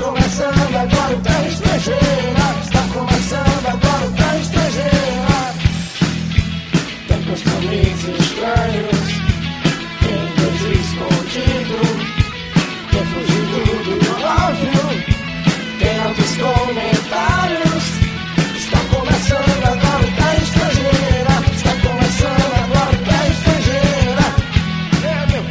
começando agora o Terra Estrangeira. Está começando agora o Terra Estrangeira. Tem costumes estranhos, tem Deus escondido, tem fugido do óbvio, tem altos comentários. Está começando agora o Terra Estrangeira. Está começando agora o Terra Estrangeira. Meu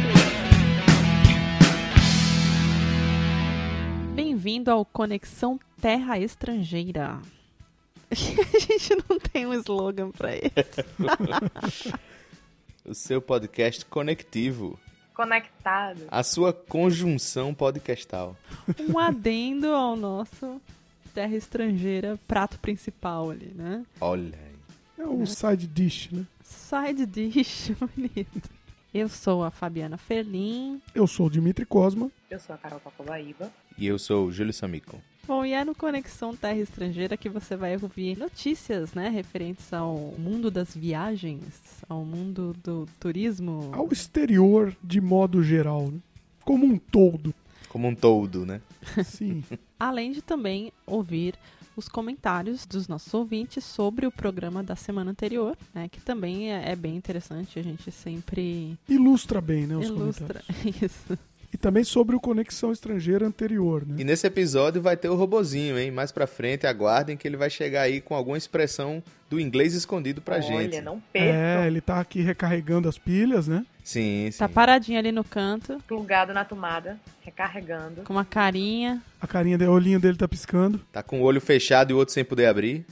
filho. Bem-vindo ao Conexão Terra Estrangeira. A gente não tem um slogan pra isso. O seu podcast conectivo. Conectado. A sua conjunção podcastal. Um adendo ao nosso Terra Estrangeira prato principal ali, né? Olha aí. É um side dish, né? Side dish, bonito. Eu sou a Fabiana Ferlin. Eu sou o Dimitri Cosma. Eu sou a Carol Pacobaíba. E eu sou o Júlio Samicon. Bom, e é no Conexão Terra Estrangeira que você vai ouvir notícias, né, referentes ao mundo das viagens, ao mundo do turismo. Ao exterior, de modo geral, né? Como um todo. Como um todo, né? Sim. Além de também ouvir os comentários dos nossos ouvintes sobre o programa da semana anterior, né, que também é bem interessante, a gente sempre Ilustra bem, né, os ilustra comentários. isso. E também sobre o Conexão Estrangeira anterior, né? E nesse episódio vai ter o robozinho, hein? Mais pra frente, aguardem que ele vai chegar aí com alguma expressão do inglês escondido pra gente. Olha, não percam. É, ele tá aqui recarregando as pilhas, né? Sim, sim. Tá paradinho ali no canto, Plugado na tomada, recarregando. com uma carinha. A carinha dele, o olhinho dele tá piscando. Tá com o olho fechado e o outro sem poder abrir.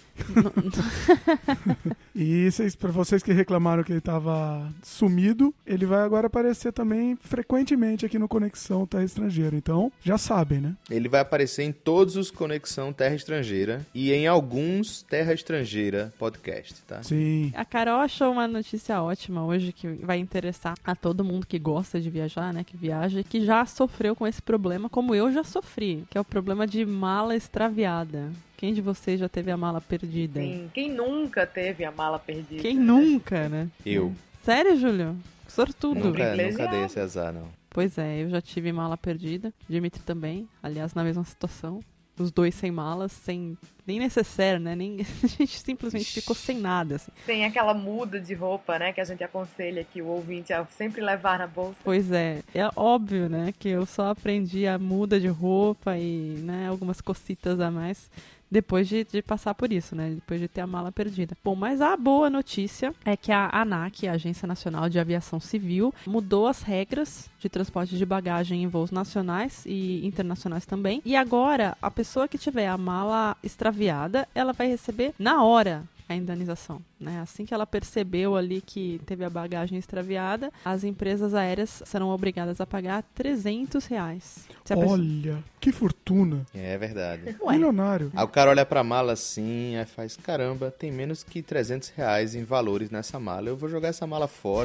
E pra vocês que reclamaram que ele tava sumido, ele vai agora aparecer também frequentemente aqui no Conexão Terra Estrangeira. Então, já sabem, né? Ele vai aparecer em todos os Conexão Terra Estrangeira e em alguns Terra Estrangeira podcast, tá? Sim. A Carol achou uma notícia ótima hoje que vai interessar a todo mundo que gosta de viajar, né, que viaja e que já sofreu com esse problema, como eu já sofri, que é o problema de mala extraviada. Quem de vocês já teve a mala perdida? Sim, quem nunca teve a mala perdida? Quem nunca, né? Eu. Sério, Júlio? Sortudo. Nunca Privilegiado. dei esse azar, não. Pois é, eu já tive mala perdida. Dimitri também, aliás, na mesma situação. Os dois sem malas, sem nem necessaire, né? Nem... A gente simplesmente ficou sem nada, assim. Sem aquela muda de roupa, né? Que a gente aconselha que o ouvinte a sempre levar na bolsa. Pois é óbvio, né? Que eu só aprendi a muda de roupa e, né, algumas cositas a mais depois de passar por isso, né? Depois de ter a mala perdida. Bom, mas a boa notícia é que a ANAC, a Agência Nacional de Aviação Civil, mudou as regras de transporte de bagagem em voos nacionais e internacionais também. E agora, a pessoa que tiver a mala extraviada, ela vai receber na hora a indenização, né? Assim que ela percebeu ali que teve a bagagem extraviada, as empresas aéreas serão obrigadas a pagar R$300. Se a pessoa... Olha, que fortuna. É verdade. Ué, Milionário. Aí o cara olha pra mala assim, aí faz, caramba, tem menos que R$300 em valores nessa mala. Eu vou jogar essa mala fora.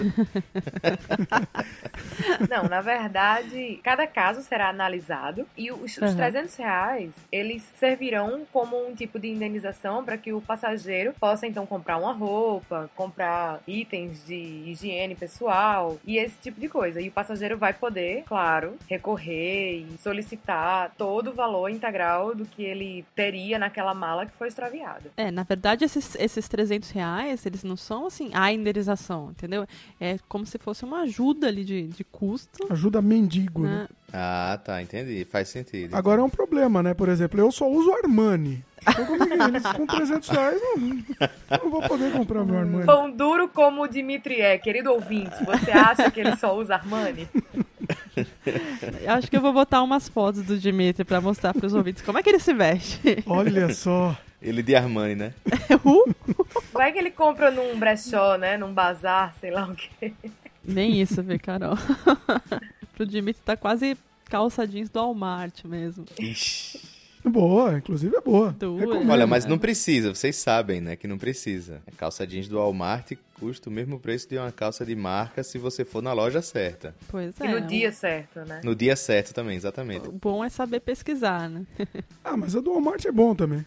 Não, na verdade, cada caso será analisado e os R$300, eles servirão como um tipo de indenização para que o passageiro possa então comprar uma roupa, comprar itens de higiene pessoal e esse tipo de coisa. E o passageiro vai poder, claro, recorrer e solicitar todo o valor integral do que ele teria naquela mala que foi extraviada. na verdade, esses R$300, eles não são, assim, a indenização, entendeu? É como se fosse uma ajuda ali de custo, Ajuda mendigo, né? né? Ah, tá, entendi. Faz sentido. Agora é um problema, né? Por exemplo, eu só uso Armani. Então, como é que eles com R$300 eu não vou poder comprar meu Armani. Pão duro como o Dimitri é, querido ouvinte, você acha que ele só usa Armani? Eu acho que eu vou botar umas fotos do Dimitri pra mostrar pros ouvintes como é que ele se veste. Olha só. Ele de Armani, né? Vai que ele compra num brechó, né? Num bazar, sei lá o quê. Nem isso, vê, Carol. Pro Dimitri tá quase calça jeans do Walmart mesmo. Ixi. Boa, inclusive é boa. Dura. Recomendo. Olha, mas não precisa, vocês sabem, né, que não precisa. A calça jeans do Walmart custa o mesmo preço de uma calça de marca se você for na loja certa. Pois E é. no dia certo, né? No dia certo também, exatamente. O bom é saber pesquisar, né? Ah, mas a do Walmart é bom também.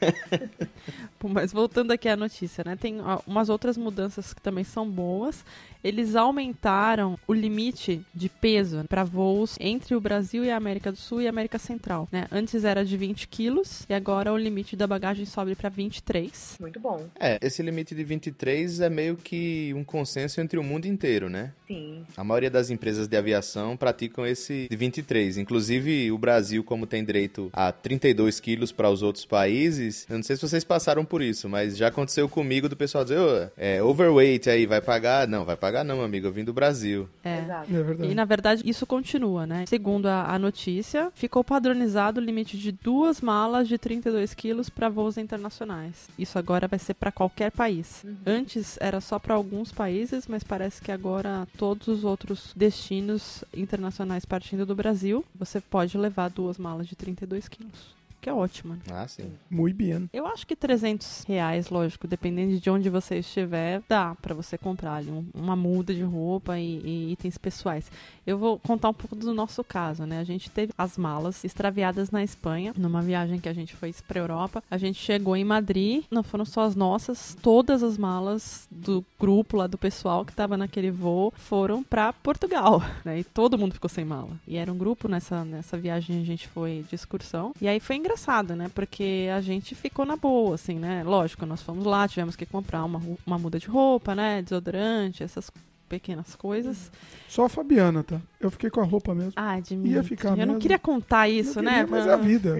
Bom, mas voltando aqui à notícia, né? Tem umas outras mudanças que também são boas. Eles aumentaram o limite de peso para voos entre o Brasil e a América do Sul e a América Central, né? Antes era de 20 quilos e agora o limite da bagagem sobe para 23. Muito bom. Esse limite de 23 é meio que um consenso entre o mundo inteiro, né? Sim. A maioria das empresas de aviação praticam esse de 23. Inclusive, o Brasil, como tem direito a 32 quilos para os outros países, eu não sei se vocês passaram por isso, mas já aconteceu comigo do pessoal dizer, overweight aí, vai pagar? Não, vai pagar não, meu amigo, eu vim do Brasil. Exato. É verdade. E, na verdade, isso continua, né? Segundo a notícia, ficou padronizado o limite de 2 malas de 32 quilos para voos internacionais. Isso agora vai ser para qualquer país. Antes era só para alguns países, mas parece que agora todos os outros destinos internacionais partindo do Brasil, você pode levar 2 malas de 32 quilos. Que é ótimo, né? Ah, sim. Muito bem. Eu acho que R$300, lógico, dependendo de onde você estiver, dá pra você comprar ali uma muda de roupa e itens pessoais. Eu vou contar um pouco do nosso caso, né? A gente teve as malas extraviadas na Espanha, numa viagem que a gente foi pra Europa. A gente chegou em Madrid, não foram só as nossas, todas as malas do grupo lá do pessoal que tava naquele voo foram pra Portugal, né? E todo mundo ficou sem mala. E era um grupo nessa viagem, a gente foi de excursão. E aí foi engraçado, né? Porque a gente ficou na boa, assim, né? Lógico, nós fomos lá, tivemos que comprar uma muda de roupa, né? Desodorante, essas pequenas coisas. Só a Fabiana, tá? Eu fiquei com a roupa mesmo. Ah, Dimitri, Ia ficar eu não mesmo. queria contar isso, Não né? queria, mas é a vida.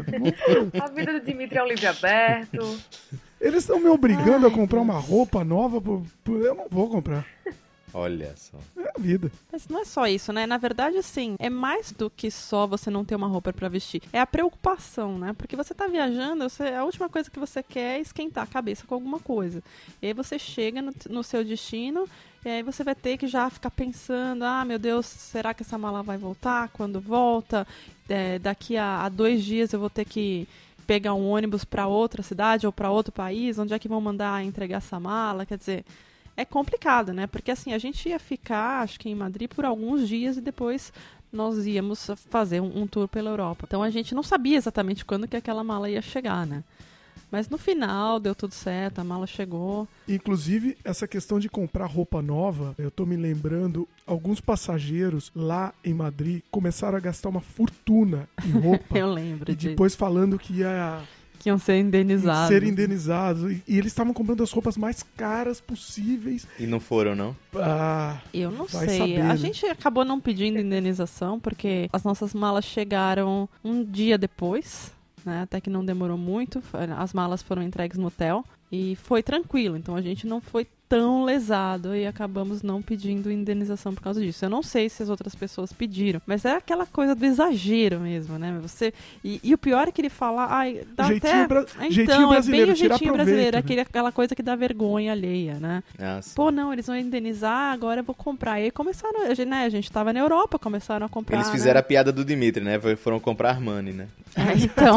A vida do Dimitri é um livro aberto. Eles estão me obrigando a comprar uma roupa nova, eu não vou comprar. Olha só. É a vida. Mas não é só isso, né? Na verdade, assim, é mais do que só você não ter uma roupa pra vestir. É a preocupação, né? Porque você tá viajando, a última coisa que você quer é esquentar a cabeça com alguma coisa. E aí você chega no seu destino e aí você vai ter que já ficar pensando, ah, meu Deus, será que essa mala vai voltar? Quando volta? Daqui a 2 dias eu vou ter que pegar um ônibus pra outra cidade ou pra outro país? Onde é que vão mandar entregar essa mala? Quer dizer... É complicado, né? Porque assim, a gente ia ficar, acho que em Madrid, por alguns dias e depois nós íamos fazer um tour pela Europa. Então a gente não sabia exatamente quando que aquela mala ia chegar, né? Mas no final deu tudo certo, a mala chegou. Inclusive, essa questão de comprar roupa nova, eu tô me lembrando, alguns passageiros lá em Madrid começaram a gastar uma fortuna em roupa. Eu lembro E disso. depois falando que ia... Que iam ser indenizados. ser indenizados. E eles estavam comprando as roupas mais caras possíveis. E não foram, não? Ah, Eu não vai sei. saber, A né? gente acabou não pedindo indenização, porque as nossas malas chegaram um dia depois, né? Até que não demorou muito. As malas foram entregues no hotel. E foi tranquilo. Então a gente não foi tão lesado e acabamos não pedindo indenização por causa disso. Eu não sei se as outras pessoas pediram, mas é aquela coisa do exagero mesmo, né? E o pior é que ele fala, ai, dá Jeitinho até... jeitinho Então, é bem brasileiro, o tirar jeitinho proveito, brasileiro, né? aquela coisa que dá vergonha alheia, né? Ah, sim. Pô, não, eles vão indenizar, agora eu vou comprar. E aí começaram, né? A gente tava na Europa, começaram a comprar. Eles fizeram né? a piada do Dimitri, né? Foram comprar Armani, né? Então,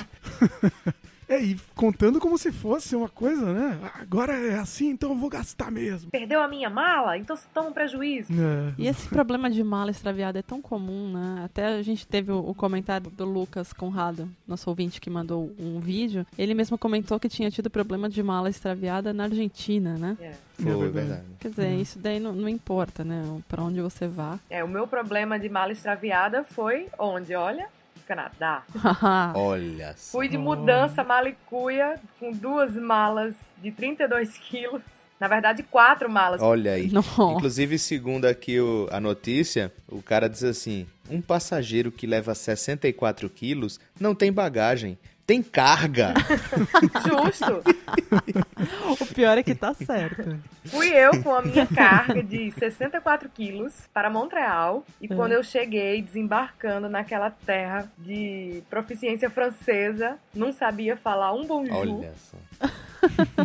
e contando como se fosse uma coisa, né? Agora é assim, então eu vou gastar mesmo. Perdeu a minha mala? Então se toma um prejuízo. É. e esse problema de mala extraviada é tão comum, né? Até a gente teve o comentário do Lucas Conrado, nosso ouvinte que mandou um vídeo. Ele mesmo comentou que tinha tido problema de mala extraviada na Argentina, né? Foi, verdade. Quer dizer, isso daí não importa, né? Pra onde você vá. O meu problema de mala extraviada foi onde? Olha, no Canadá. Olha só. Fui de mudança malicuia com 2 malas de 32 quilos. Na verdade, 4 malas. Olha aí. Nossa. Inclusive, segundo aqui a notícia, o cara diz assim, um passageiro que leva 64 quilos não tem bagagem, tem carga. Justo. O pior é que tá certo. Fui eu com a minha carga de 64 quilos para Montreal. E quando eu cheguei desembarcando naquela terra de proficiência francesa, não sabia falar um bonjour. Olha só.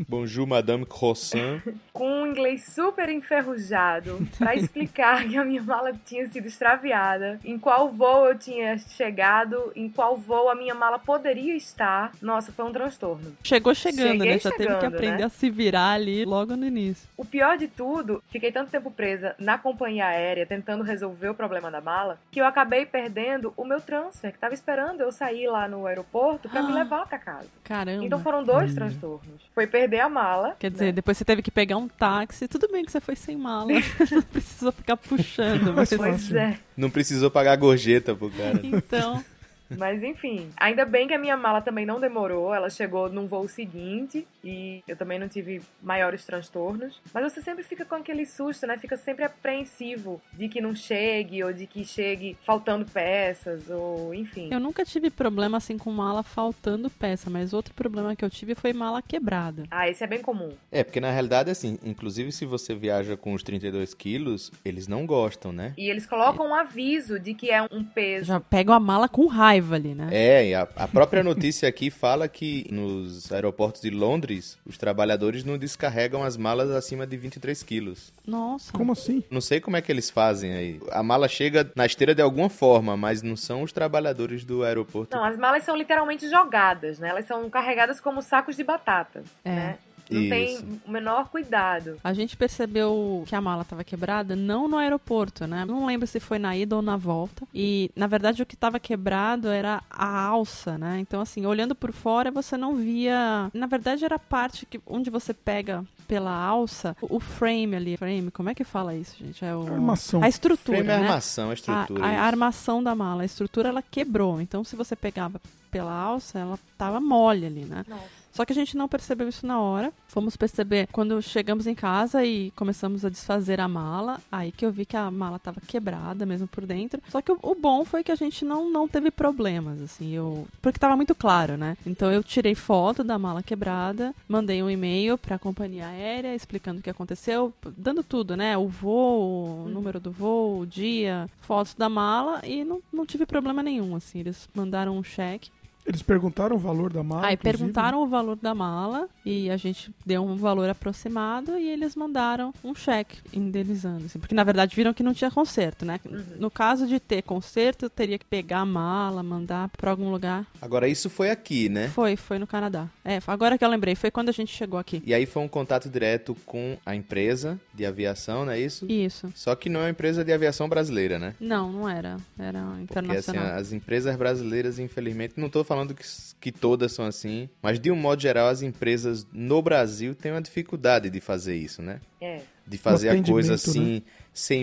Bonjour, Madame Croissant. Com um inglês super enferrujado pra explicar que a minha mala tinha sido extraviada, em qual voo eu tinha chegado, em qual voo a minha mala poderia estar. Nossa, foi um transtorno. Chegou chegando, Cheguei né? Já teve que chegando, aprender né? a se virar ali logo no início. O pior de tudo, fiquei tanto tempo presa na companhia aérea tentando resolver o problema da mala, que eu acabei perdendo o meu transfer, que tava esperando eu sair lá no aeroporto pra me levar pra casa. Caramba. Então foram 2 transtornos. Foi perder a mala. Quer dizer, né? depois você teve que pegar um táxi. Tudo bem que você foi sem mala. Não precisou ficar puxando. Mas... Pois é. Não precisou pagar gorjeta pro cara. Então... Mas enfim, ainda bem que a minha mala também não demorou, ela chegou num voo seguinte e eu também não tive maiores transtornos. Mas você sempre fica com aquele susto, né? Fica sempre apreensivo de que não chegue ou de que chegue faltando peças ou enfim. Eu nunca tive problema assim com mala faltando peça, mas outro problema que eu tive foi mala quebrada. Ah, esse é bem comum. É, porque na realidade, assim, inclusive se você viaja com os 32 quilos, eles não gostam, né? E eles colocam um aviso de que é um peso. Já pegam a mala com raiva ali, né? É, e a própria notícia aqui fala que nos aeroportos de Londres, os trabalhadores não descarregam as malas acima de 23 quilos. Nossa. Como assim? Não sei como é que eles fazem aí. A mala chega na esteira de alguma forma, mas não são os trabalhadores do aeroporto. Não, as malas são literalmente jogadas, né? Elas são carregadas como sacos de batatas, né? Não Isso. tem o menor cuidado. A gente percebeu que a mala estava quebrada não no aeroporto, né? Não lembro se foi na ida ou na volta. E, na verdade, o que estava quebrado era a alça, né? Então, assim, olhando por fora, você não via... Na verdade, era a parte onde você pega pela alça, o frame ali. Frame, como é que fala isso, gente? É o... Armação. A estrutura, Frame é né? armação, a estrutura. A isso. armação da mala, a estrutura, ela quebrou. Então, se você pegava pela alça, ela tava mole ali, né? Nossa. Só que a gente não percebeu isso na hora. Fomos perceber quando chegamos em casa e começamos a desfazer a mala. Aí que eu vi que a mala tava quebrada mesmo por dentro. Só que o bom foi que a gente não teve problemas, assim. Porque tava muito claro, né? Então eu tirei foto da mala quebrada, mandei um e-mail pra companhia aérea explicando o que aconteceu, dando tudo, né? O voo, o número do voo, o dia, fotos da mala e não tive problema nenhum, assim. Eles mandaram um cheque. Eles perguntaram o valor da mala? Aí inclusive? perguntaram o valor da mala e a gente deu um valor aproximado e eles mandaram um cheque indenizando, assim, porque na verdade viram que não tinha conserto, né? No caso de ter conserto, eu teria que pegar a mala, mandar pra algum lugar. Agora, isso foi aqui, né? Foi no Canadá. Agora que eu lembrei, foi quando a gente chegou aqui. E aí foi um contato direto com a empresa de aviação, não é isso? Isso. Só que não é uma empresa de aviação brasileira, né? Não era. Era Porque, assim, internacional. as empresas brasileiras, infelizmente, não tô falando que todas são assim, mas de um modo geral, as empresas no Brasil têm uma dificuldade de fazer isso, né? É. De fazer a coisa atendimento, assim, né? sem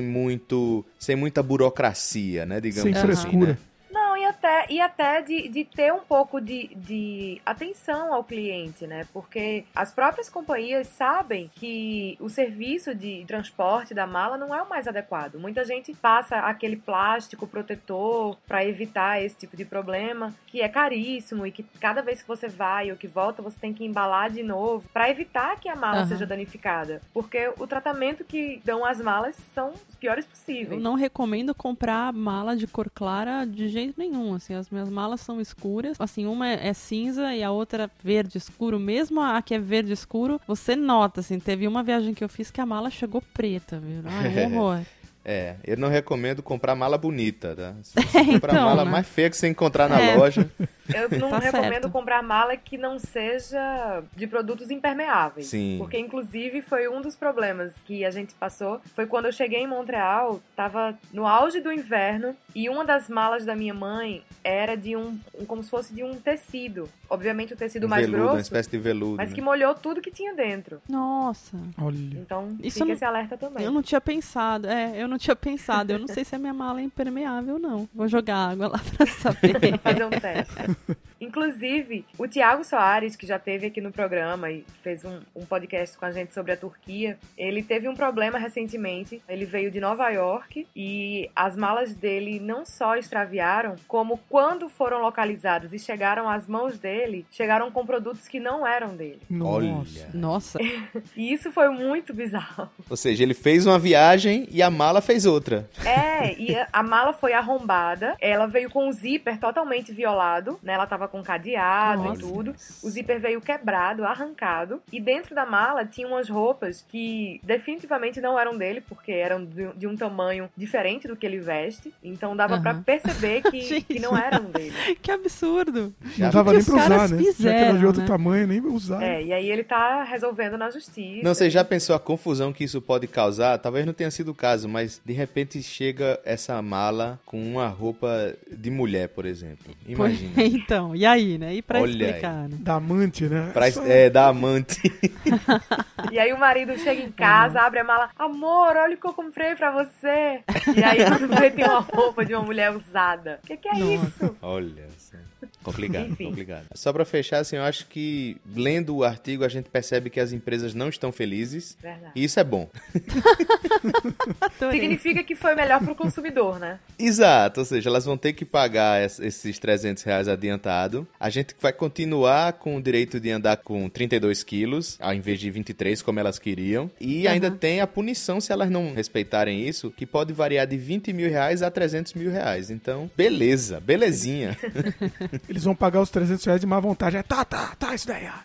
muita burocracia, né? Digamos Sem assim, frescura. né? Não, e até de ter um pouco de atenção ao cliente, né? Porque as próprias companhias sabem que o serviço de transporte da mala não é o mais adequado. Muita gente passa aquele plástico protetor para evitar esse tipo de problema, que é caríssimo e que cada vez que você vai ou que volta, você tem que embalar de novo para evitar que a mala seja danificada. Porque o tratamento que dão as malas são os piores possíveis. Eu não recomendo comprar mala de cor clara de jeito nenhum, assim, as minhas malas são escuras, assim, uma é cinza e a outra verde escuro, mesmo a que é verde escuro, você nota, assim, teve uma viagem que eu fiz que a mala chegou preta, viu? Um horror. É, eu não recomendo comprar mala bonita, tá? Se você comprar então, mala né? mais feia que você encontrar na loja. Eu não Tá recomendo certo. comprar mala que não seja de produtos impermeáveis. Sim. Porque, inclusive, foi um dos problemas que a gente passou. Foi quando eu cheguei em Montreal, tava no auge do inverno, e uma das malas da minha mãe era de como se fosse de um tecido. Obviamente, o tecido mais Veludo, uma grosso, espécie de veludo. mas né? que molhou tudo que tinha dentro. Nossa, Olha. Então, Isso fica não- esse alerta também. eu não tinha pensado, eu não sei se a minha mala é impermeável, não. Vou jogar água lá pra saber. Fazer um teste. Inclusive, o Thiago Soares, que já esteve aqui no programa e fez um podcast com a gente sobre a Turquia, ele teve um problema recentemente. Ele veio de Nova York e as malas dele não só extraviaram, como quando foram localizadas e chegaram às mãos dele, chegaram com produtos que não eram dele. Olha. Nossa. Nossa, E isso foi muito bizarro. Ou seja, ele fez uma viagem e a mala fez outra. E a mala foi arrombada, ela veio com o zíper totalmente violado, né? Ela tava tava com cadeado Nossa. e tudo. O zíper veio quebrado, arrancado. E dentro da mala tinha umas roupas que definitivamente não eram dele, porque eram de um tamanho diferente do que ele veste. Então dava pra perceber que não eram dele. Que absurdo. Não dava nem os pra usar, caras né? Já que fizeram, era de outro né? tamanho, nem usar. E aí ele tá resolvendo na justiça. Não, você já pensou a confusão que isso pode causar? Talvez não tenha sido o caso, mas de repente chega essa mala com uma roupa de mulher, por exemplo. Imagina. Então, e aí, né? E pra Olha explicar, né? Da amante, né? Da amante. E aí o marido chega em casa, abre a mala, amor, olha o que eu comprei pra você. E aí quando vê tem uma roupa de uma mulher usada. O que é isso? Olha só. Complicado, Enfim. complicado. Só pra fechar, assim, eu acho que lendo o artigo a gente percebe que as empresas não estão felizes. Verdade. E isso é bom. Adorei. Significa que foi melhor pro consumidor, né? Exato, ou seja, elas vão ter que pagar esses R$300 adiantado. A gente vai continuar com o direito de andar com 32 quilos, ao invés de 23, como elas queriam. E ainda tem a punição se elas não respeitarem isso, que pode variar de R$20 mil a R$300 mil. Então, beleza, belezinha. Eles vão pagar os R$300 de má vontade. Tá, isso daí.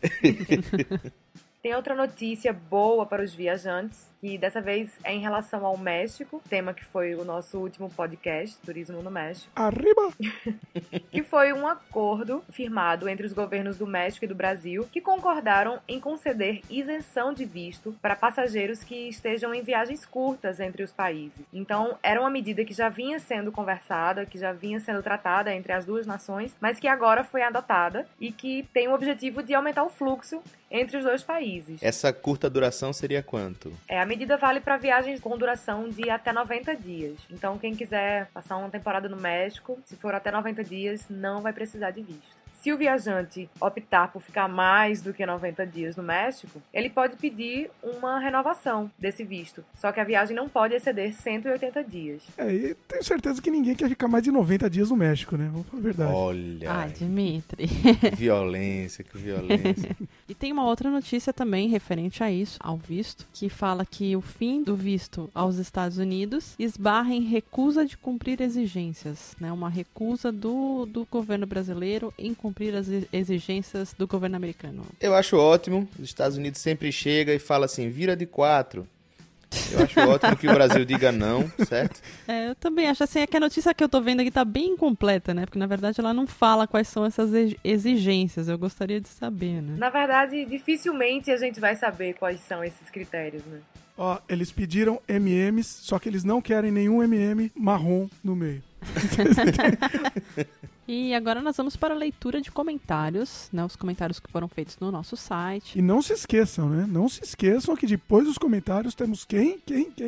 Tem outra notícia boa para os viajantes, que dessa vez é em relação ao México, tema que foi o nosso último podcast, Turismo no México, Arriba! que foi um acordo firmado entre os governos do México e do Brasil, que concordaram em conceder isenção de visto para passageiros que estejam em viagens curtas entre os países. Então, era uma medida que já vinha sendo conversada, que já vinha sendo tratada entre as duas nações, mas que agora foi adotada e que tem o objetivo de aumentar o fluxo entre os dois países. Essa curta duração seria quanto? A medida vale para viagens com duração de até 90 dias. Então, quem quiser passar uma temporada no México, se for até 90 dias, não vai precisar de visto. Se o viajante optar por ficar mais do que 90 dias no México, ele pode pedir uma renovação desse visto. Só que a viagem não pode exceder 180 dias. E tenho certeza que ninguém quer ficar mais de 90 dias no México, né? Vamos falar a verdade. Olha, Ai, Dimitri. que violência. E tem uma outra notícia também referente a isso, ao visto, que fala que o fim do visto aos Estados Unidos esbarra em recusa de cumprir exigências, né? Uma recusa do governo brasileiro em cumprir as exigências do governo americano. Eu acho ótimo. Os Estados Unidos sempre chega e fala assim, vira de 4. Eu acho ótimo que o Brasil diga não, certo? Eu também acho assim, é que a notícia que eu tô vendo aqui tá bem incompleta, né? Porque na verdade ela não fala quais são essas exigências. Eu gostaria de saber, né? Na verdade, dificilmente a gente vai saber quais são esses critérios, né? Ó, eles pediram MMs, só que eles não querem nenhum MM marrom no meio. E agora nós vamos para a leitura de comentários, né? Os comentários que foram feitos no nosso site. E não se esqueçam, né? Não se esqueçam que depois dos comentários temos quem?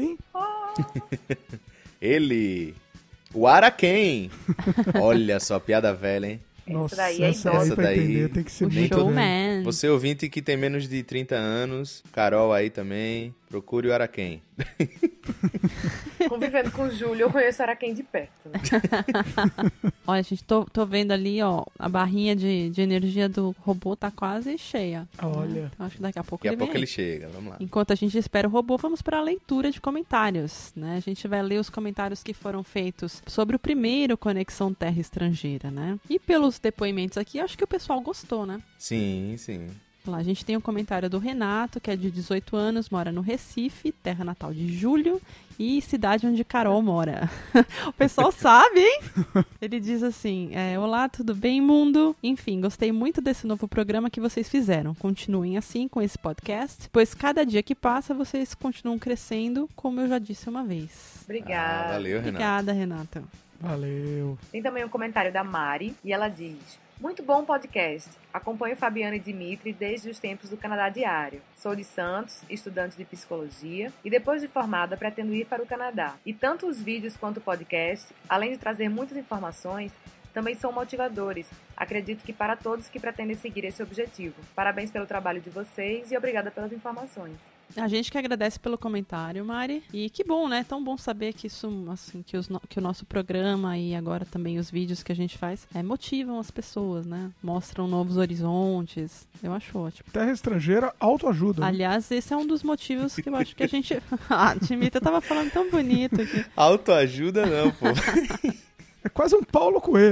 Ele, o Araquém. Olha só, piada velha, hein? Nossa, daí é essa idosa. aí pra Essa daí, entender tem que ser O muito velho. showman. Você ouvinte que tem menos de 30 anos, Carol aí também, procure o Araquém. Convivendo com o Júlio, eu conheço Araquém de perto, né? Olha, gente, tô vendo ali, ó, a barrinha de energia do robô tá quase cheia. Olha. Então acho que daqui a pouco Daqui a ele pouco vem ele aí. chega, vamos lá. Enquanto a gente espera o robô, vamos para a leitura de comentários, né? A gente vai ler os comentários que foram feitos sobre o primeiro Conexão Terra Estrangeira, né? E pelos depoimentos aqui, acho que o pessoal gostou, né? Sim, sim. Lá, a gente tem um comentário do Renato, que é de 18 anos, mora no Recife, terra natal de Júlio e cidade onde Carol mora. O pessoal sabe, hein? Ele diz assim, olá, tudo bem, mundo? Enfim, gostei muito desse novo programa que vocês fizeram. Continuem assim com esse podcast, pois cada dia que passa vocês continuam crescendo, como eu já disse uma vez. Obrigada. Valeu, Renato. Obrigada, Renata. Valeu. Tem também um comentário da Mari, e ela diz: muito bom podcast. Acompanho Fabiana e Dimitri desde os tempos do Canadá Diário. Sou de Santos, estudante de psicologia, e depois de formada pretendo ir para o Canadá. E tanto os vídeos quanto o podcast, além de trazer muitas informações, também são motivadores. Acredito que para todos que pretendem seguir esse objetivo. Parabéns pelo trabalho de vocês e obrigada pelas informações. A gente que agradece pelo comentário, Mari. E que bom, né? Tão bom saber que isso, assim, que o nosso programa e agora também os vídeos que a gente faz motivam as pessoas, né? Mostram novos horizontes. Eu acho ótimo. Terra estrangeira, autoajuda. Né? Aliás, esse é um dos motivos que eu acho que a gente... Dimitra, eu tava falando tão bonito aqui. Autoajuda não, pô. É quase um Paulo Coelho.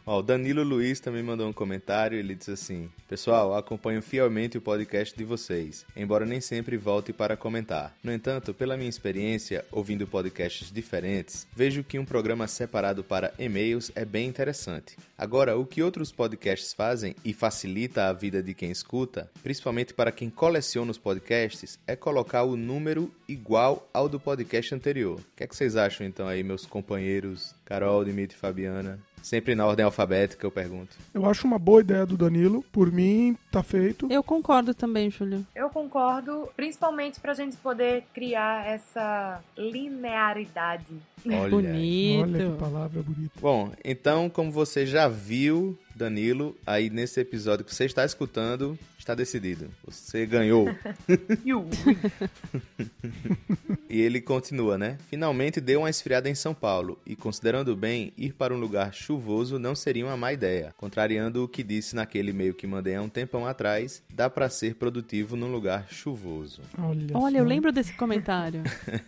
Ó, o Danilo Luiz também mandou um comentário, ele diz assim: pessoal, acompanho fielmente o podcast de vocês, embora nem sempre volte para comentar. No entanto, pela minha experiência, ouvindo podcasts diferentes, vejo que um programa separado para e-mails é bem interessante. Agora, o que outros podcasts fazem e facilita a vida de quem escuta, principalmente para quem coleciona os podcasts, é colocar o número igual ao do podcast anterior. O que é que vocês acham então aí, meus companheiros Carol, Dimitri e Fabiana? Sempre na ordem alfabética, eu pergunto. Eu acho uma boa ideia do Danilo. Por mim, tá feito. Eu concordo também, Júlio. Eu concordo, principalmente pra gente poder criar essa linearidade. Olha, Bonito. Olha que palavra bonita. Bom, então, como você já viu, Danilo, aí nesse episódio que você está escutando, está decidido. Você ganhou. E ele continua, né? Finalmente deu uma esfriada em São Paulo e, considerando bem, ir para um lugar chuvoso não seria uma má ideia. Contrariando o que disse naquele e-mail que mandei há um tempão atrás, dá para ser produtivo num lugar chuvoso. Olha, eu lembro desse comentário.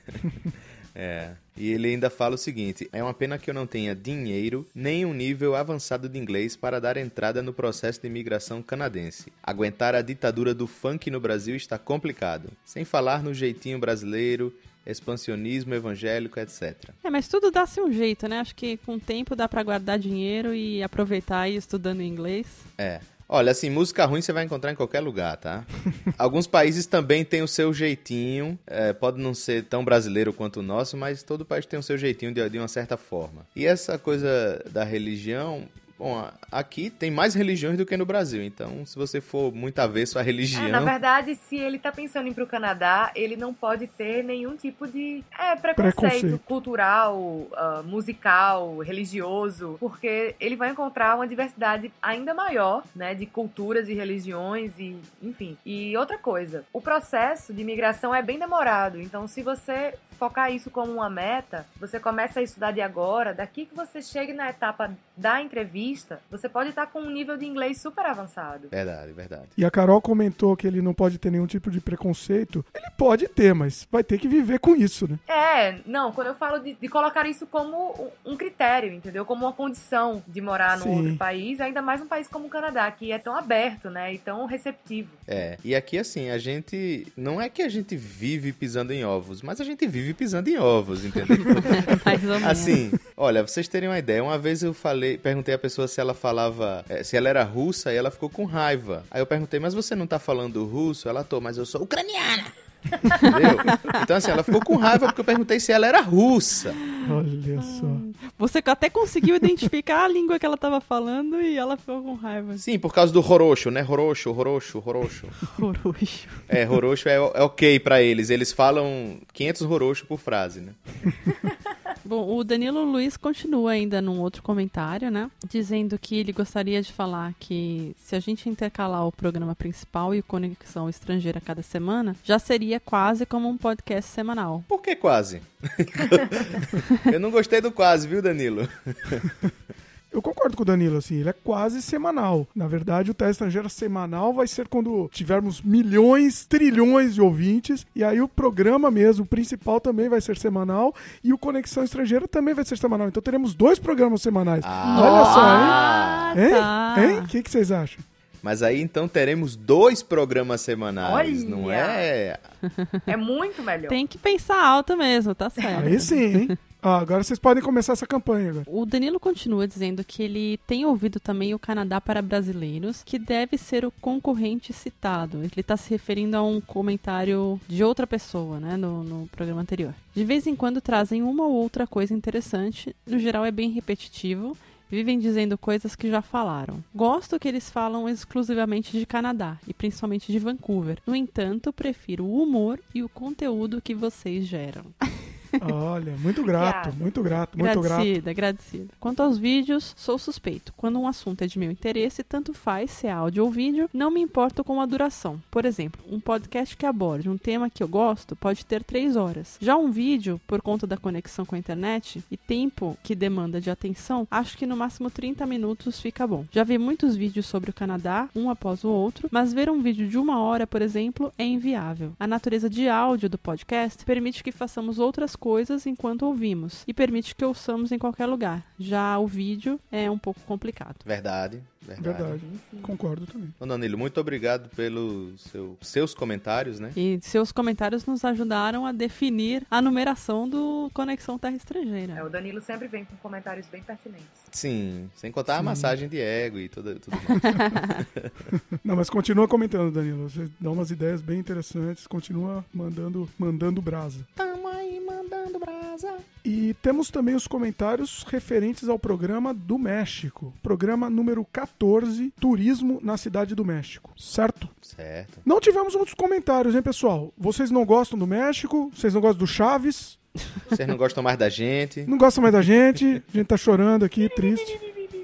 É, e ele ainda fala o seguinte: é uma pena que eu não tenha dinheiro nem um nível avançado de inglês para dar entrada no processo de imigração canadense. Aguentar a ditadura do funk no Brasil está complicado, sem falar no jeitinho brasileiro, expansionismo evangélico, etc. Mas tudo dá-se um jeito, né? Acho que com o tempo dá pra guardar dinheiro e aproveitar e ir estudando inglês. É. Olha, assim, música ruim você vai encontrar em qualquer lugar, tá? Alguns países também têm o seu jeitinho, pode não ser tão brasileiro quanto o nosso, mas todo país tem o seu jeitinho de uma certa forma. E essa coisa da religião... Bom, aqui tem mais religiões do que no Brasil, então se você for muito avesso à religião... Na verdade, se ele tá pensando em ir pro Canadá, ele não pode ter nenhum tipo de preconceito cultural, musical, religioso, porque ele vai encontrar uma diversidade ainda maior, né, de culturas e religiões e, enfim. E outra coisa, o processo de imigração é bem demorado, então se você focar isso como uma meta, você começa a estudar de agora, daqui que você chegue na etapa da entrevista, você pode estar com um nível de inglês super avançado. Verdade, verdade. E a Carol comentou que ele não pode ter nenhum tipo de preconceito. Ele pode ter, mas vai ter que viver com isso, né? Quando eu falo de colocar isso como um critério, entendeu? Como uma condição de morar num outro país, ainda mais um país como o Canadá, que é tão aberto, né? E tão receptivo. E aqui, assim, a gente... Não é que a gente vive pisando em ovos, mas a gente vive pisando em ovos, entendeu? Mais ou menos. Assim, olha, pra vocês terem uma ideia, uma vez eu perguntei a pessoa se ela falava, se ela era russa, e ela ficou com raiva. Aí eu perguntei, mas você não tá falando russo? Ela, mas eu sou ucraniana. Entendeu? Então assim, ela ficou com raiva porque eu perguntei se ela era russa. Olha só. Você até conseguiu identificar a língua que ela tava falando e ela ficou com raiva. Sim, por causa do horosho, né? Horosho. Horosho. Horosho é ok pra eles. Eles falam 500 horosho por frase, né? Bom, o Danilo Luiz continua ainda num outro comentário, né? Dizendo que ele gostaria de falar que se a gente intercalar o programa principal e o Conexão Estrangeira cada semana, já seria quase como um podcast semanal. Por que quase? Eu não gostei do quase, viu, Danilo? Eu concordo com o Danilo, assim, ele é quase semanal. Na verdade, o Terra Estrangeira semanal vai ser quando tivermos milhões, trilhões de ouvintes, e aí o programa mesmo, o principal também vai ser semanal, e o Conexão Estrangeira também vai ser semanal. Então teremos 2 programas semanais. Olha só, hein? Tá. Hein? O que vocês acham? Mas aí então teremos 2 programas semanais, Olha! não é? É muito melhor. Tem que pensar alto mesmo, tá certo. Aí sim, hein? Agora vocês podem começar essa campanha agora. O Danilo continua dizendo que ele tem ouvido também o Canadá para Brasileiros, que deve ser o concorrente citado. Ele está se referindo a um comentário de outra pessoa, né, no programa anterior. De vez em quando trazem uma ou outra coisa interessante, no geral é bem repetitivo, vivem dizendo coisas que já falaram. Gosto que eles falam exclusivamente de Canadá, e principalmente de Vancouver. No entanto, prefiro o humor e o conteúdo que vocês geram. Olha, muito grato, muito grato, muito grato. Agradecida. Quanto aos vídeos, sou suspeito. Quando um assunto é de meu interesse, tanto faz se é áudio ou vídeo, não me importo com a duração. Por exemplo, um podcast que aborde um tema que eu gosto pode ter 3 horas. Já um vídeo, por conta da conexão com a internet e tempo que demanda de atenção, acho que no máximo 30 minutos fica bom. Já vi muitos vídeos sobre o Canadá, um após o outro, mas ver um vídeo de 1 hora, por exemplo, é inviável. A natureza de áudio do podcast permite que façamos outras coisas enquanto ouvimos e permite que ouçamos em qualquer lugar. Já o vídeo é um pouco complicado. Verdade. Verdade. Concordo também. Ô, Danilo, muito obrigado pelos seus comentários, né? E seus comentários nos ajudaram a definir a numeração do Conexão Terra Estrangeira. O Danilo sempre vem com comentários bem pertinentes. Sim, sem contar a massagem de ego e tudo mais. Não, mas continua comentando, Danilo. Você dá umas ideias bem interessantes, continua mandando brasa. Tamo aí mandando brasa. E temos também os comentários referentes ao programa do México. Programa número 14, Turismo na Cidade do México. Certo? Certo. Não tivemos muitos comentários, hein, pessoal? Vocês não gostam do México? Vocês não gostam do Chaves? Vocês não gostam mais da gente? Não gostam mais da gente? A gente tá chorando aqui, triste.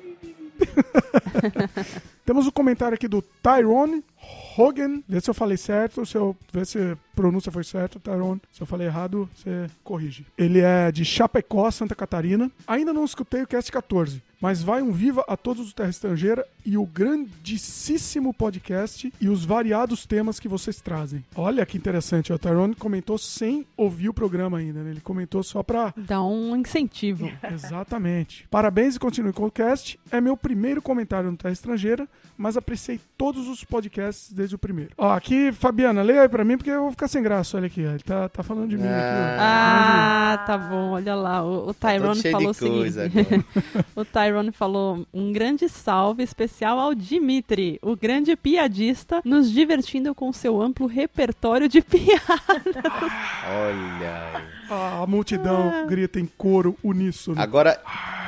Temos o comentário aqui do Tyrone Hogan. Vê se eu falei certo, vê se a pronúncia foi certa, Tyrone. Se eu falei errado, você corrige. Ele é de Chapecó, Santa Catarina. Ainda não escutei o Cast 14, mas vai um viva a todos do Terra Estrangeira e o grandíssimo podcast e os variados temas que vocês trazem. Olha que interessante, o Tyrone comentou sem ouvir o programa ainda, né? Ele comentou só pra... Dá um incentivo. Exatamente. Parabéns e continue com o cast. É meu primeiro comentário no Terra Estrangeira, mas apreciei todos os podcasts desde o primeiro. Ó, aqui, Fabiana, leia aí pra mim, porque eu vou ficar sem graça. Olha aqui, ó. Ele tá falando de mim aqui, ó. Ah, tá bom. Olha lá. O Tyrone falou o seguinte. O Tyrone falou: um grande salve especial ao Dimitri, o grande piadista, nos divertindo com seu amplo repertório de piadas. Olha aí. A multidão grita em coro uníssono. Agora,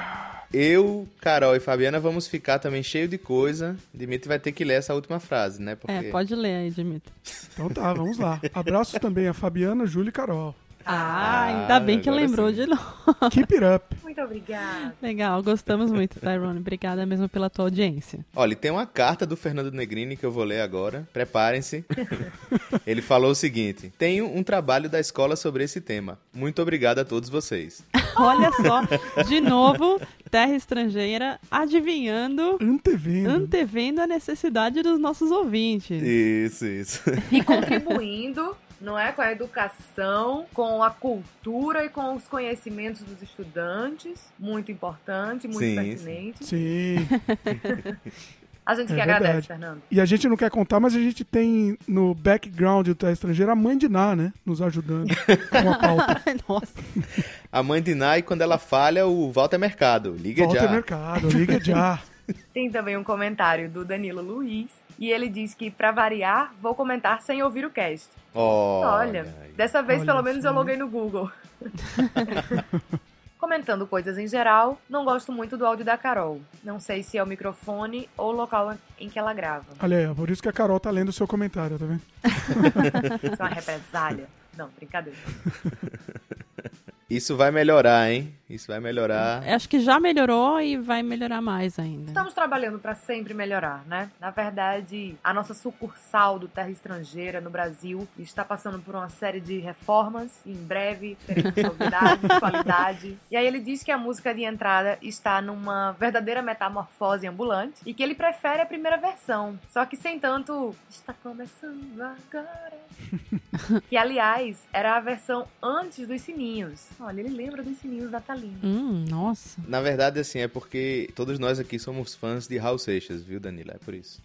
eu, Carol e Fabiana vamos ficar também cheio de coisa. Dimitri vai ter que ler essa última frase, né? Porque... pode ler aí, Dimitri. Então tá, vamos lá. Abraços também a Fabiana, Júlia e Carol. Ainda bem que lembrou de nós. Keep it up. Muito obrigada. Legal, gostamos muito, Tyrone. Obrigada mesmo pela tua audiência. Olha, tem uma carta do Fernando Negrini que eu vou ler agora. Preparem-se. Ele falou o seguinte: tenho um trabalho da escola sobre esse tema. Muito obrigado a todos vocês. Olha só, de novo, Terra Estrangeira adivinhando, antevendo a necessidade dos nossos ouvintes. Isso. E contribuindo, não é, com a educação, com a cultura e com os conhecimentos dos estudantes. Muito importante, muito pertinente. Sim. A gente que agradece, Fernando. E a gente não quer contar, mas a gente tem no background do Terra Estrangeira a mãe de Ná, né? Nos ajudando com a pauta. Nossa. A mãe de Ná, e quando ela falha, o Walter Mercado. Liga já. Walter Mercado, liga já. Tem também um comentário do Danilo Luiz. E ele diz que, pra variar, vou comentar sem ouvir o cast. Olha, dessa vez pelo menos eu loguei no Google. Comentando coisas em geral, não gosto muito do áudio da Carol. Não sei se é o microfone ou o local em que ela grava. Olha aí, é por isso que a Carol tá lendo o seu comentário, tá vendo? Isso é uma represália. Não, brincadeira. Isso vai melhorar, hein? Isso vai melhorar. Acho que já melhorou e vai melhorar mais ainda. Estamos trabalhando para sempre melhorar, né? Na verdade, a nossa sucursal do Terra Estrangeira no Brasil está passando por uma série de reformas. E em breve teremos novidades, qualidade. E aí ele diz que a música de entrada está numa verdadeira metamorfose ambulante e que ele prefere a primeira versão. Só que sem tanto... Está começando agora. Que, aliás, era a versão antes dos sininhos. Olha, ele lembra dos sininhos natalinos. Nossa. Na verdade, assim, é porque todos nós aqui somos fãs de Raul Seixas, viu, Danilo? É por isso.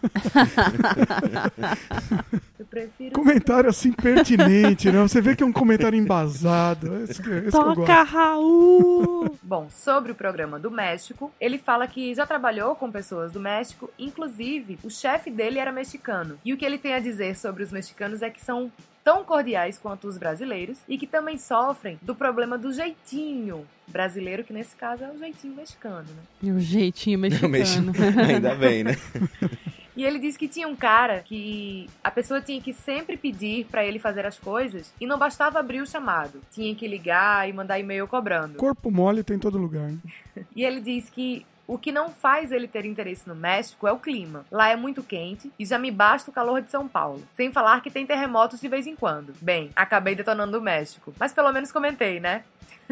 Eu prefiro... Comentário assim pertinente, né? Você vê que é um comentário embasado. Esse que eu gosto. Toca, Raul! Bom, sobre o programa do México, ele fala que já trabalhou com pessoas do México, inclusive o chefe dele era mexicano. E o que ele tem a dizer sobre os mexicanos é que são tão cordiais quanto os brasileiros e que também sofrem do problema do jeitinho brasileiro, que nesse caso é o jeitinho mexicano, né? O jeitinho mexicano. Ainda bem, né? E ele disse que tinha um cara que a pessoa tinha que sempre pedir pra ele fazer as coisas e não bastava abrir o chamado. Tinha que ligar e mandar e-mail cobrando. Corpo mole tem em todo lugar, né? E ele diz que O que não faz ele ter interesse no México é o clima. Lá é muito quente e já me basta o calor de São Paulo. Sem falar que tem terremotos de vez em quando. Bem, acabei detonando o México. Mas pelo menos comentei, né?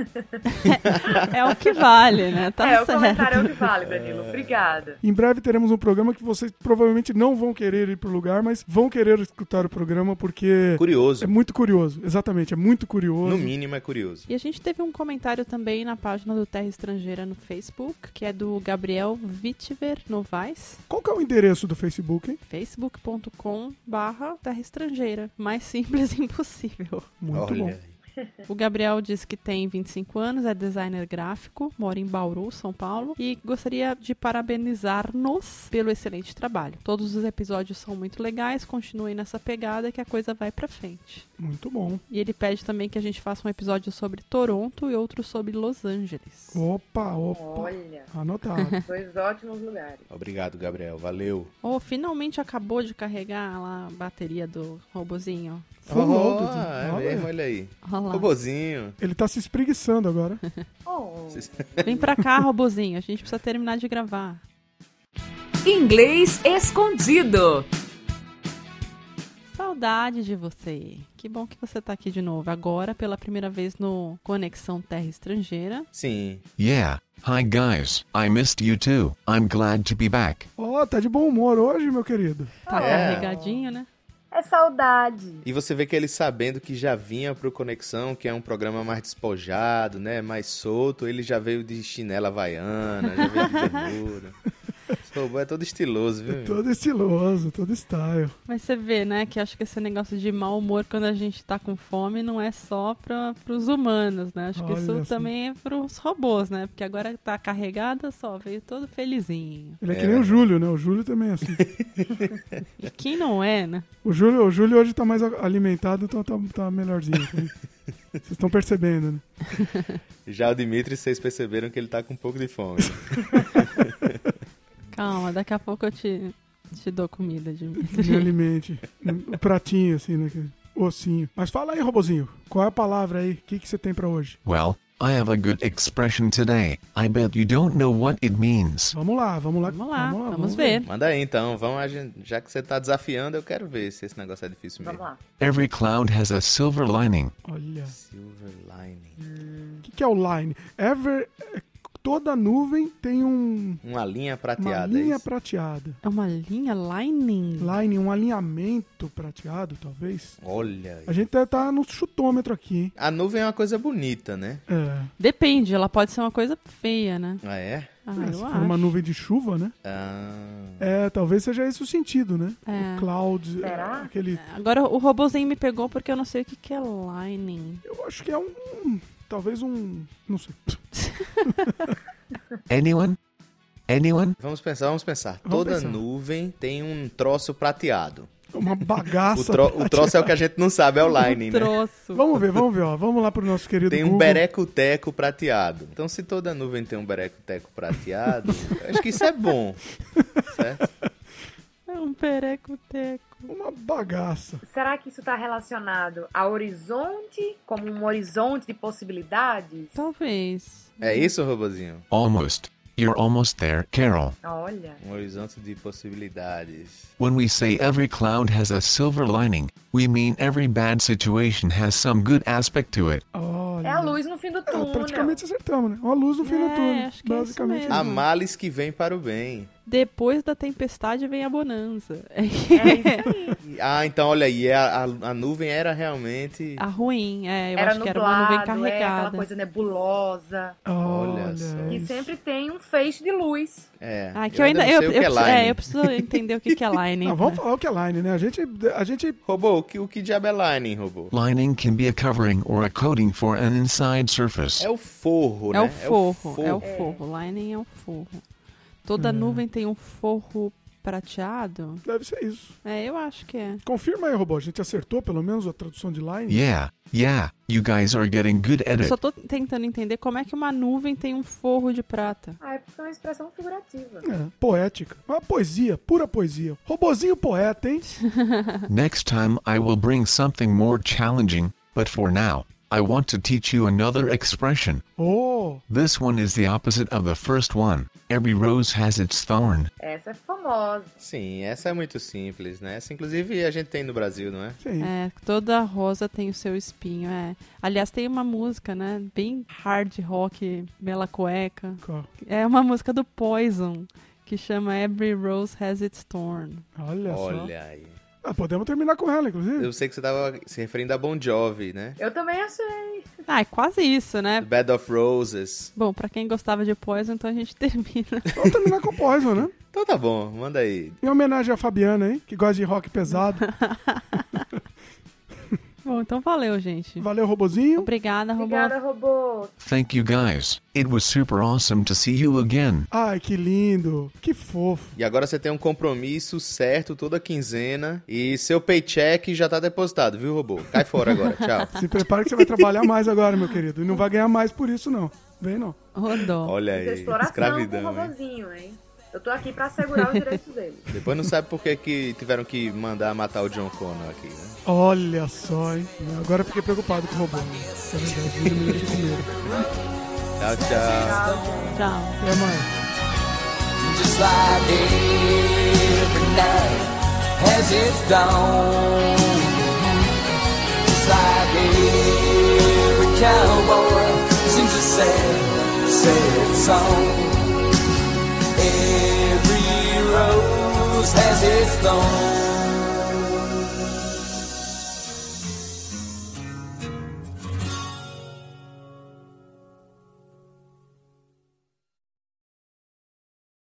É o que vale, né? Tá certo. O comentário é o que vale, Danilo. Obrigada. Em breve teremos um programa que vocês provavelmente não vão querer ir pro lugar, mas vão querer escutar o programa porque Curioso. é muito curioso. Exatamente, é muito curioso. No mínimo é curioso. E a gente teve um comentário também na página do Terra Estrangeira no Facebook, que é do Gabriel Vitiver Novaes, Qual que é o endereço do Facebook, hein? facebook.com/Terra Estrangeira. Mais simples impossível. Muito bom. Olha. O Gabriel diz que tem 25 anos, é designer gráfico, mora em Bauru, São Paulo, e gostaria de parabenizar-nos pelo excelente trabalho. Todos os episódios são muito legais, continuem nessa pegada que a coisa vai pra frente. Muito bom. E ele pede também que a gente faça um episódio sobre Toronto e outro sobre Los Angeles. Opa. Olha, Anotado. 2 ótimos lugares. Obrigado, Gabriel. Valeu. Oh, finalmente acabou de carregar lá a bateria do robozinho. Full loaded. É Olha. mesmo, olha aí. Olha lá. Robozinho. Ele tá se espreguiçando agora. Oh. Vem pra cá, robozinho. A gente precisa terminar de gravar. Inglês escondido. Saudade de você. Que bom que você tá aqui de novo. Agora, pela primeira vez no Conexão Terra Estrangeira. Sim. Yeah. Hi guys, I missed you too. I'm glad to be back. Ó, tá de bom humor hoje, meu querido. Tá É. carregadinho, né? É saudade. E você vê que ele sabendo que já vinha pro Conexão, que é um programa mais despojado, né? Mais solto, ele já veio de chinela havaiana, já veio de bermuda. Robô é todo estiloso, viu? Todo estiloso, todo style. Mas você vê, né, que acho que esse negócio de mau humor quando a gente tá com fome não é só pros humanos, né? Acho que Olha isso assim. também é pros robôs, né? Porque agora tá carregada só, veio todo felizinho. Ele é que nem o Júlio, né? O Júlio também é assim. E quem não é, né? O Júlio hoje tá mais alimentado, então tá melhorzinho. Vocês estão percebendo, né? Já o Dimitri, vocês perceberam que ele tá com um pouco de fome. Calma, daqui a pouco eu te dou comida, Dimitri. Me alimente. O pratinho, assim, né? O ossinho. Mas fala aí, robozinho. Qual é a palavra aí? O que você tem pra hoje? Well, I have a good expression today. I bet you don't know what it means. Vamos lá. Vamos ver. Manda aí então, já que você tá desafiando, eu quero ver se esse negócio é difícil mesmo. Vamos lá. Every cloud has a silver lining. Olha. Silver lining. O que é o line? Toda nuvem tem Uma linha uma prateada. linha é isso? prateada. É uma linha lining? Line, um alinhamento prateado, talvez. Olha. A gente tá no chutômetro aqui, hein? A nuvem é uma coisa bonita, né? É. Depende, ela pode ser uma coisa feia, né? Ah, é? Ah, Se eu for acho. uma nuvem de chuva, né? Ah. Talvez seja esse o sentido, né? É. O cloud, Será? aquele... Agora o robozinho me pegou porque eu não sei o que é lining. Eu acho que é talvez não sei. Anyone? Vamos pensar. Toda pensar. nuvem tem um troço prateado. Uma bagaça. O troço é o que a gente não sabe, é o lining, né? Troço. Vamos ver, ó. Vamos lá pro nosso querido Tem um Google. bereco-teco prateado. Então, se toda nuvem tem um bereco-teco prateado, eu acho que isso é bom. Certo? É um pereco-teco. Uma bagaça. Será que isso está relacionado a horizonte, como um horizonte de possibilidades? Talvez. É isso, robozinho? Almost. You're almost there, Carol. Olha, Um horizonte de possibilidades. When we say every cloud has a silver lining, we mean every bad situation has some good aspect to it. Olha. é a luz no fim do túnel. Praticamente acertamos, né? Uma luz no fim do túnel. acho que é isso basicamente. mesmo. Há males que vêm para o bem. Depois da tempestade vem a bonança. É isso aí. Ah, então olha aí, a nuvem era realmente... A ruim, eu Era acho que nublado, era uma nuvem aquela carregada. coisa nebulosa. Olha só. E sempre tem um feixe de luz. É, Ah, que eu ainda não sei o que é lining. eu preciso entender o que é lining. Não, vamos falar o que é line, né? A gente Robô, o que diabo é lining, robô? Lining can be a covering or a coating for an inside surface. É o forro, É né? o forro, é o forro. Lining é o forro. Toda nuvem tem um forro prateado? deve ser isso. Eu acho que é. Confirma aí, robô. A gente acertou pelo menos a tradução de line? Yeah, you guys are getting good at Eu it. só tô tentando entender como é que uma nuvem tem um forro de prata. É porque é uma expressão figurativa. É, poética. Uma poesia, pura poesia. Robozinho poeta, hein? Next time I will bring something more challenging, but for now, I want to teach you another expression. Oh, Qual? This one is the opposite of the first one. Every rose has its thorn. Essa é famosa. Sim, essa é muito simples, né? Essa, inclusive, a gente tem no Brasil, não é? Sim. É, toda rosa tem o seu espinho, é. Aliás, tem uma música, né, bem hard rock, bela cueca. Qual? É uma música do Poison, que chama Every Rose Has Its Thorn. Olha só. Olha aí. Ah, podemos terminar com ela, inclusive. Eu sei que você tava se referindo a Bon Jovi, né? Eu também achei. Ah, é quase isso, né? Bed of Roses. Bom, pra quem gostava de Poison, então a gente termina. Vamos terminar com Poison, né? Então tá bom, manda aí. Em homenagem à Fabiana, hein? Que gosta de rock pesado. Bom, então valeu, gente. Valeu, robozinho. Obrigada, robô. Obrigada, robô. Thank you guys. It was super awesome to see you again. Ai, que lindo. Que fofo. E agora você tem um compromisso certo toda quinzena e seu paycheck já tá depositado, viu, robô? Cai fora agora, tchau. Se prepare que você vai trabalhar mais agora, meu querido. E não vai ganhar mais por isso, não. Vem, não. Rodou. Olha Isso é aí, exploração com o escravidão, hein? robozinho, hein? Eu tô aqui pra assegurar os direitos dele. Depois não sabe por que tiveram que mandar matar o John Connor aqui, né? Olha só, hein? Agora eu fiquei preocupado com o robô. Né? É verdade, ele me deixa com medo. Tchau, tchau. Tchau. Até mais. Just like every night has its dawn. Just like every cowboy sings a sad, sad song. Every rose has its thorn.